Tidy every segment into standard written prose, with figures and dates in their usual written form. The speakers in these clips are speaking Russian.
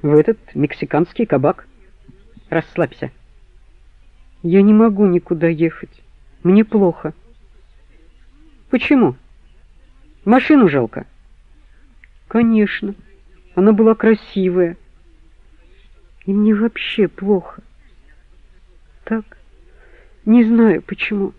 в этот мексиканский кабак. Расслабься. Я не могу никуда ехать. Мне плохо. Почему? Машину жалко? Конечно. Она была красивая. И мне вообще плохо. Так, не знаю почему.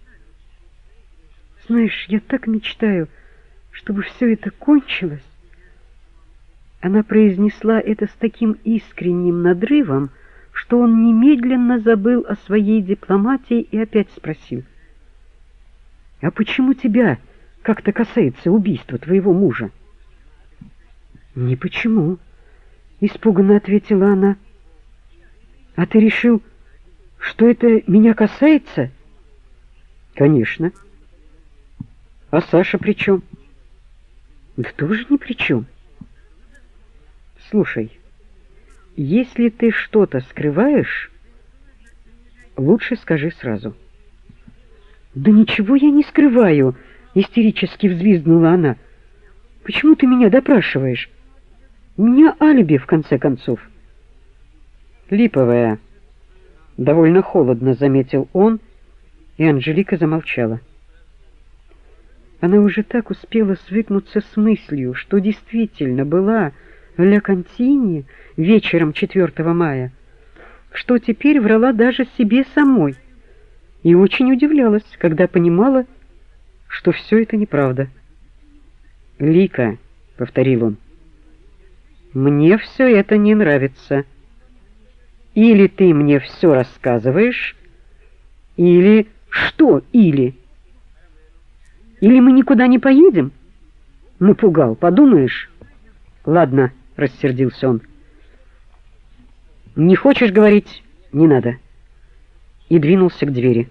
Знаешь, я так мечтаю, чтобы все это кончилось. Она произнесла это с таким искренним надрывом, что он немедленно забыл о своей дипломатии и опять спросил: «А почему тебя как-то касается убийства твоего мужа?» «Не почему», — испуганно ответила она. «А ты решил, что это меня касается?» «Конечно. А Саша при чем?» «Да тоже ни при чем. Слушай, если ты что-то скрываешь, лучше скажи сразу». «Да ничего я не скрываю», — истерически взвизгнула она. «Почему ты меня допрашиваешь? У меня алиби, в конце концов». «Липовая», — довольно холодно заметил он, и Анжелика замолчала. Она уже так успела свыкнуться с мыслью, что действительно была в Ля Кантине вечером 4 мая, что теперь врала даже себе самой, и очень удивлялась, когда понимала, что все это неправда. «Лика», — повторил он, — «мне все это не нравится. Или ты мне все рассказываешь, или...» «Что «или»? Или мы никуда не поедем?» «Напугал, подумаешь?» «Ладно», — рассердился он. «Не хочешь говорить? Не надо». И двинулся к двери.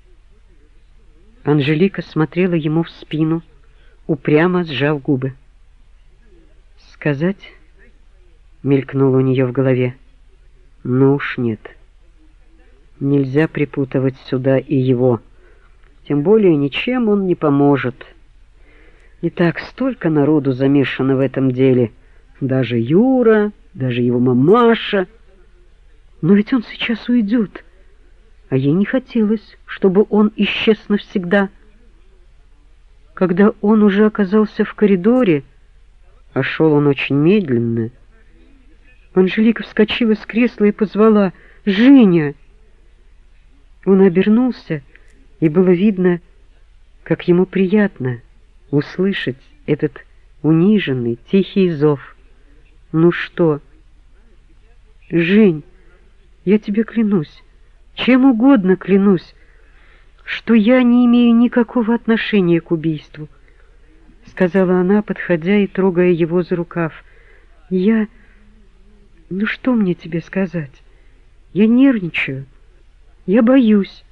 Анжелика смотрела ему в спину, упрямо сжав губы. «Сказать?» — мелькнуло у нее в голове. «Ну уж нет. Нельзя припутывать сюда и его. Тем более ничем он не поможет. И так столько народу замешано в этом деле. Даже Юра, даже его мамаша. Но ведь он сейчас уйдет. А ей не хотелось, чтобы он исчез навсегда. Когда он уже оказался в коридоре, а шел он очень медленно, Анжелика вскочила с кресла и позвала: «Женя!» Он обернулся, и было видно, как ему приятно услышать этот униженный, тихий зов. «Ну что?» «Жень, я тебе клянусь, чем угодно клянусь, что я не имею никакого отношения к убийству», — сказала она, подходя и трогая его за рукав. Ну что мне тебе сказать? Я нервничаю, я боюсь.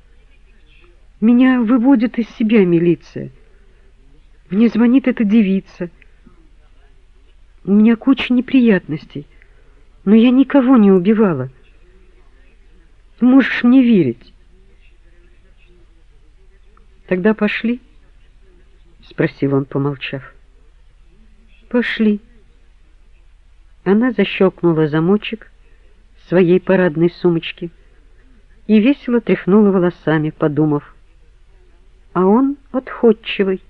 Меня выводит из себя милиция. Мне звонит эта девица. У меня куча неприятностей, но я никого не убивала. Можешь мне верить?» «Тогда пошли?» — спросил он, помолчав. «Пошли». Она защелкнула замочек своей парадной сумочки и весело тряхнула волосами, подумав: а он отходчивый.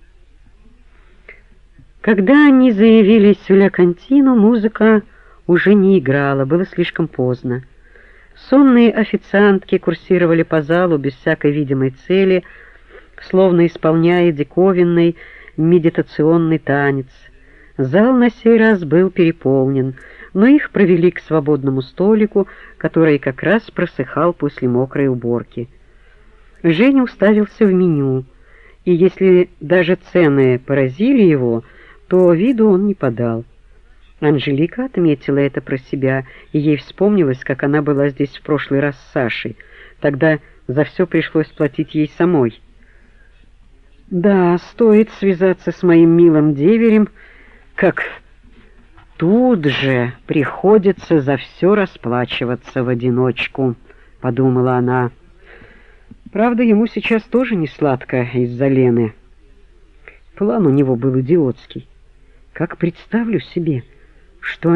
Когда они заявились в Ля Кантину, музыка уже не играла, было слишком поздно. Сонные официантки курсировали по залу без всякой видимой цели, словно исполняя диковинный медитационный танец. Зал на сей раз был переполнен, но их провели к свободному столику, который как раз просыхал после мокрой уборки. Женя уставился в меню, и если даже цены поразили его, то виду он не подал. Анжелика отметила это про себя, и ей вспомнилось, как она была здесь в прошлый раз с Сашей. Тогда за все пришлось платить ей самой. Да, стоит связаться с моим милым деверем, как тут же приходится за все расплачиваться в одиночку, подумала она. Правда, ему сейчас тоже не сладко из-за Лены. План у него был идиотский. Как представлю себе, что